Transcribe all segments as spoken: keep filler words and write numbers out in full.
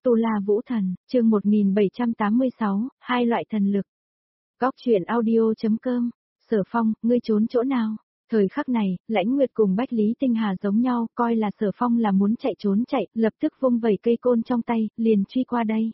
Tu La Vũ Thần, chương một nghìn bảy trăm tám mươi sáu, hai loại thần lực. Góc truyện audio.com, Sở Phong, ngươi trốn chỗ nào? Thời khắc này, Lãnh Nguyệt cùng Bách Lý Tinh Hà giống nhau, coi là Sở Phong là muốn chạy trốn chạy, lập tức vung vẩy cây côn trong tay, liền truy qua đây.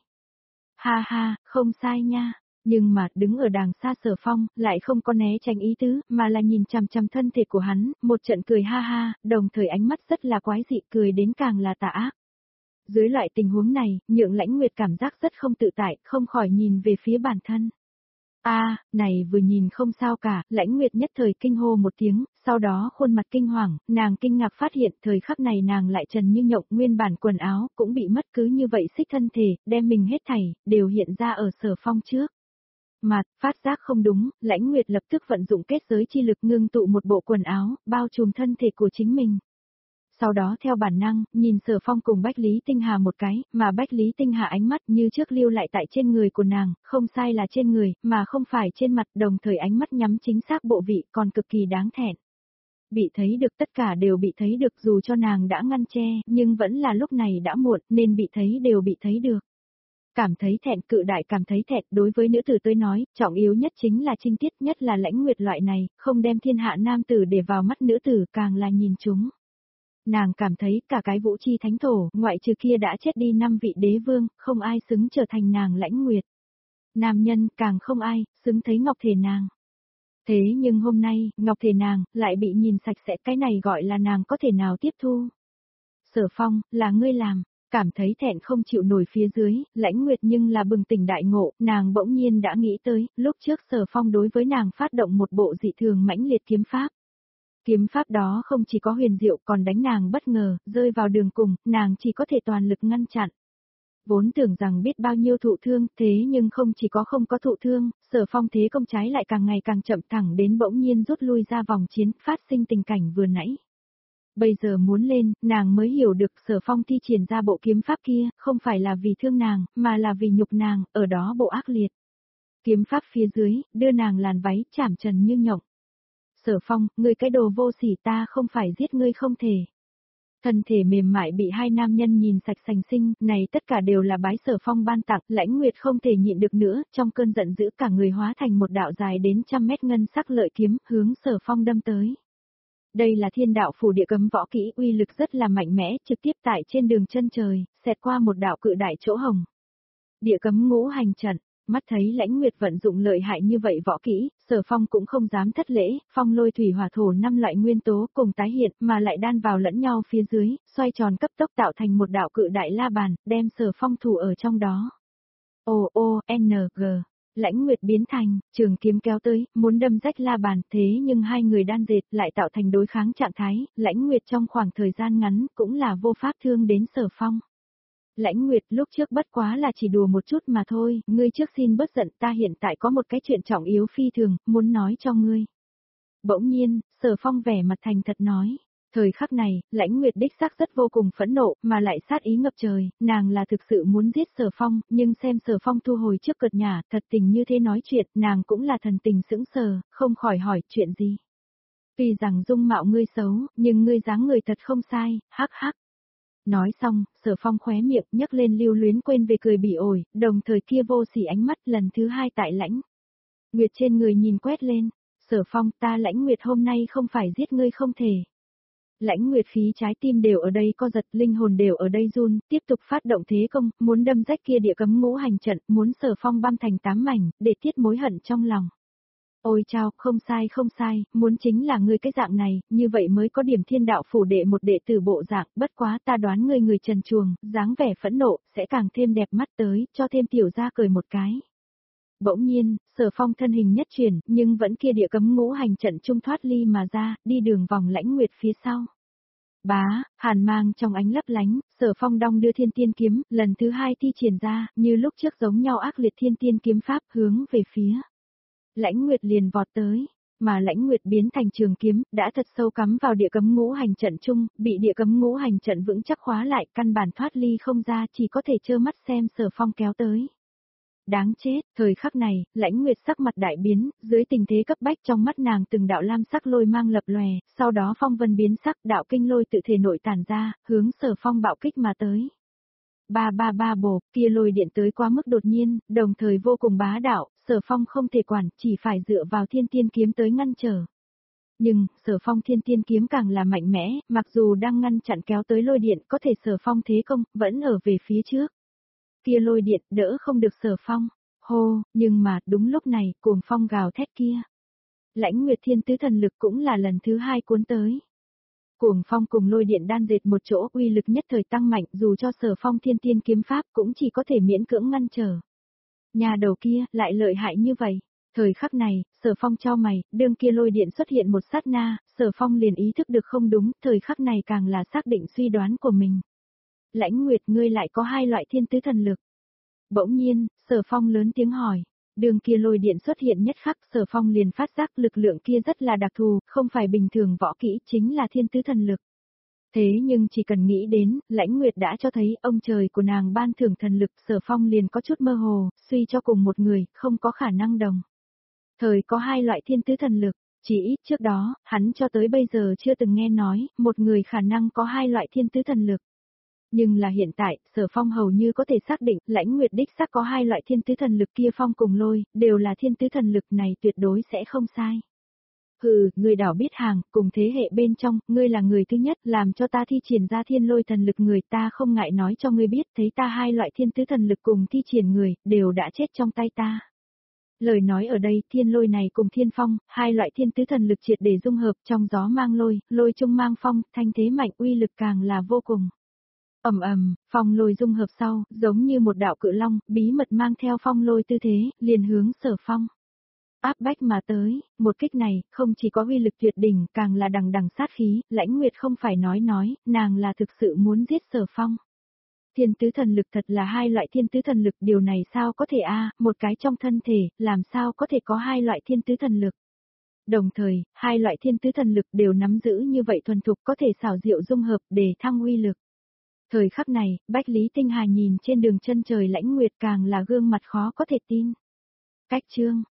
Ha ha, không sai nha. Nhưng mà, đứng ở đàng xa Sở Phong, lại không có né tránh ý tứ, mà là nhìn chằm chằm thân thể của hắn, một trận cười ha ha, đồng thời ánh mắt rất là quái dị, cười đến càng là tà ác. Dưới loại tình huống này, nhượng Lãnh Nguyệt cảm giác rất không tự tại, không khỏi nhìn về phía bản thân. A, à, này vừa nhìn không sao cả, Lãnh Nguyệt nhất thời kinh hô một tiếng, sau đó khuôn mặt kinh hoàng, nàng kinh ngạc phát hiện thời khắc này nàng lại trần như nhộng, nguyên bản quần áo cũng bị mất cứ như vậy xích thân thể, đem mình hết thảy, đều hiện ra ở Sở Phong trước. Mà, phát giác không đúng, Lãnh Nguyệt lập tức vận dụng kết giới chi lực ngưng tụ một bộ quần áo, bao trùm thân thể của chính mình. Sau đó theo bản năng, nhìn Sở Phong cùng Bách Lý Tinh Hà một cái, mà Bách Lý Tinh Hà ánh mắt như trước lưu lại tại trên người của nàng, không sai là trên người, mà không phải trên mặt, đồng thời ánh mắt nhắm chính xác bộ vị, còn cực kỳ đáng thẹn. Bị thấy được, tất cả đều bị thấy được, dù cho nàng đã ngăn che, nhưng vẫn là lúc này đã muộn, nên bị thấy đều bị thấy được. Cảm thấy thẹn, cự đại cảm thấy thẹn, đối với nữ tử tôi nói, trọng yếu nhất chính là trinh tiết, nhất là Lãnh Nguyệt loại này, không đem thiên hạ nam tử để vào mắt nữ tử, càng là nhìn chúng. Nàng cảm thấy cả cái Vũ Chi Thánh Thổ, ngoại trừ kia đã chết đi năm vị đế vương, không ai xứng trở thành nàng Lãnh Nguyệt. Nam nhân càng không ai, xứng thấy ngọc thể nàng. Thế nhưng hôm nay, ngọc thể nàng, lại bị nhìn sạch sẽ, cái này gọi là nàng có thể nào tiếp thu. Sở Phong, là ngươi làm, cảm thấy thẹn không chịu nổi phía dưới, Lãnh Nguyệt nhưng là bừng tỉnh đại ngộ, nàng bỗng nhiên đã nghĩ tới, lúc trước Sở Phong đối với nàng phát động một bộ dị thường mãnh liệt kiếm pháp. Kiếm pháp đó không chỉ có huyền diệu còn đánh nàng bất ngờ, rơi vào đường cùng, nàng chỉ có thể toàn lực ngăn chặn. Vốn tưởng rằng biết bao nhiêu thụ thương, thế nhưng không chỉ có không có thụ thương, Sở Phong thế công trái lại càng ngày càng chậm thẳng đến bỗng nhiên rút lui ra vòng chiến, phát sinh tình cảnh vừa nãy. Bây giờ muốn lên, nàng mới hiểu được Sở Phong thi triển ra bộ kiếm pháp kia, không phải là vì thương nàng, mà là vì nhục nàng, ở đó bộ ác liệt. Kiếm pháp phía dưới, đưa nàng làn váy, chảm trần như nhộng. Sở Phong, ngươi cái đồ vô sỉ, ta không phải giết ngươi không thể. Thân thể mềm mại bị hai nam nhân nhìn sạch sành sinh, này tất cả đều là bái Sở Phong ban tặng, Lãnh Nguyệt không thể nhịn được nữa, trong cơn giận dữ cả người hóa thành một đạo dài đến trăm mét ngân sắc lợi kiếm, hướng Sở Phong đâm tới. Đây là thiên đạo phủ địa cấm võ kỹ, uy lực rất là mạnh mẽ, trực tiếp tại trên đường chân trời, xẹt qua một đạo cự đại chỗ hồng. Địa cấm ngũ hành trận. Mắt thấy Lãnh Nguyệt vận dụng lợi hại như vậy võ kỹ, Sở Phong cũng không dám thất lễ, phong lôi thủy hỏa thổ năm loại nguyên tố cùng tái hiện mà lại đan vào lẫn nhau phía dưới, xoay tròn cấp tốc tạo thành một đạo cự đại la bàn, đem Sở Phong thủ ở trong đó. O O N G, Lãnh Nguyệt biến thành, trường kiếm kéo tới, muốn đâm rách la bàn, thế nhưng hai người đan dệt lại tạo thành đối kháng trạng thái, Lãnh Nguyệt trong khoảng thời gian ngắn cũng là vô pháp thương đến Sở Phong. Lãnh Nguyệt, lúc trước bất quá là chỉ đùa một chút mà thôi, ngươi trước xin bớt giận, ta hiện tại có một cái chuyện trọng yếu phi thường, muốn nói cho ngươi. Bỗng nhiên, Sở Phong vẻ mặt thành thật nói, thời khắc này, Lãnh Nguyệt đích xác rất vô cùng phẫn nộ, mà lại sát ý ngập trời, nàng là thực sự muốn giết Sở Phong, nhưng xem Sở Phong thu hồi trước cợt nhả, thật tình như thế nói chuyện, nàng cũng là thần tình sững sờ, không khỏi hỏi chuyện gì. Tuy rằng dung mạo ngươi xấu, nhưng ngươi dáng người thật không sai, hắc hắc. Nói xong, Sở Phong khóe miệng nhấc lên lưu luyến quên về cười bỉ ổi, đồng thời kia vô sỉ ánh mắt lần thứ hai tại Lãnh Nguyệt trên người nhìn quét lên, Sở Phong, ta Lãnh Nguyệt hôm nay không phải giết ngươi không thể. Lãnh Nguyệt khí trái tim đều ở đây co giật, linh hồn đều ở đây run, tiếp tục phát động thế công, muốn đâm rách kia địa cấm ngũ hành trận, muốn Sở Phong băm thành tám mảnh, để tiết mối hận trong lòng. Ôi chao, không sai không sai, muốn chính là ngươi cái dạng này, như vậy mới có điểm thiên đạo phủ đệ một đệ tử bộ dạng, bất quá ta đoán ngươi người trần truồng, dáng vẻ phẫn nộ, sẽ càng thêm đẹp mắt tới, cho thêm tiểu ra cười một cái. Bỗng nhiên, Sở Phong thân hình nhất chuyển, nhưng vẫn kia địa cấm ngũ hành trận trung thoát ly mà ra, đi đường vòng Lãnh Nguyệt phía sau. Bá, hàn mang trong ánh lấp lánh, Sở Phong đong đưa thiên tiên kiếm, lần thứ hai thi triển ra, như lúc trước giống nhau ác liệt thiên tiên kiếm pháp hướng về phía. Lãnh Nguyệt liền vọt tới, mà Lãnh Nguyệt biến thành trường kiếm, đã thật sâu cắm vào địa cấm ngũ hành trận chung, bị địa cấm ngũ hành trận vững chắc khóa lại, căn bản thoát ly không ra, chỉ có thể trơ mắt xem Sở Phong kéo tới. Đáng chết, thời khắc này, Lãnh Nguyệt sắc mặt đại biến, dưới tình thế cấp bách trong mắt nàng từng đạo lam sắc lôi mang lập lòe, sau đó phong vân biến sắc, đạo kinh lôi tự thể nội tản ra, hướng Sở Phong bạo kích mà tới. Ba ba ba bổ, kia lôi điện tới quá mức đột nhiên, đồng thời vô cùng bá đạo, Sở Phong không thể quản, chỉ phải dựa vào thiên tiên kiếm tới ngăn trở. Nhưng, Sở Phong thiên tiên kiếm càng là mạnh mẽ, mặc dù đang ngăn chặn kéo tới lôi điện, có thể Sở Phong thế công, vẫn ở về phía trước. Kia lôi điện đỡ không được Sở Phong. Hô, nhưng mà, đúng lúc này, cuồng phong gào thét kia. Lãnh Nguyệt Thiên Tứ thần lực cũng là lần thứ hai cuốn tới. Cuồng phong cùng lôi điện đan dệt một chỗ, uy lực nhất thời tăng mạnh, dù cho Sở Phong thiên tiên kiếm pháp cũng chỉ có thể miễn cưỡng ngăn trở. Nhà đầu kia, lại lợi hại như vậy. Thời khắc này, Sở Phong chau mày, đương kia lôi điện xuất hiện một sát na, Sở Phong liền ý thức được không đúng, thời khắc này càng là xác định suy đoán của mình. Lãnh Nguyệt, ngươi lại có hai loại thiên tứ thần lực. Bỗng nhiên, Sở Phong lớn tiếng hỏi. Đường kia lôi điện xuất hiện nhất khắc, Sở Phong liền phát giác lực lượng kia rất là đặc thù, không phải bình thường võ kỹ, chính là thiên tứ thần lực. Thế nhưng chỉ cần nghĩ đến, Lãnh Nguyệt đã cho thấy ông trời của nàng ban thưởng thần lực, Sở Phong liền có chút mơ hồ, suy cho cùng một người, không có khả năng đồng. Thời có hai loại thiên tứ thần lực, chỉ ít trước đó, hắn cho tới bây giờ chưa từng nghe nói, một người khả năng có hai loại thiên tứ thần lực. Nhưng là hiện tại, Sở Phong hầu như có thể xác định, Lãnh Nguyệt đích xác có hai loại thiên tứ thần lực kia phong cùng lôi, đều là thiên tứ thần lực này tuyệt đối sẽ không sai. Hừ, người đảo biết hàng, cùng thế hệ bên trong, ngươi là người thứ nhất làm cho ta thi triển ra thiên lôi thần lực người, ta không ngại nói cho ngươi biết, thấy ta hai loại thiên tứ thần lực cùng thi triển người, đều đã chết trong tay ta. Lời nói ở đây, thiên lôi này cùng thiên phong, hai loại thiên tứ thần lực triệt để dung hợp, trong gió mang lôi, lôi trung mang phong, thanh thế mạnh, uy lực càng là vô cùng. Ầm ầm, phong lôi dung hợp sau, giống như một đạo cự long, bí mật mang theo phong lôi tư thế, liền hướng Sở Phong. Áp bách mà tới, một kích này, không chỉ có uy lực tuyệt đỉnh, càng là đằng đằng sát khí, Lãnh Nguyệt không phải nói nói, nàng là thực sự muốn giết Sở Phong. Thiên tứ thần lực thật là hai loại thiên tứ thần lực, điều này sao có thể a, một cái trong thân thể, làm sao có thể có hai loại thiên tứ thần lực. Đồng thời, hai loại thiên tứ thần lực đều nắm giữ như vậy thuần thục có thể xảo diệu dung hợp để thăng uy lực. Thời khắc này, Bách Lý Tinh Hà nhìn trên đường chân trời Lãnh Nguyệt càng là gương mặt khó có thể tin. Cách chương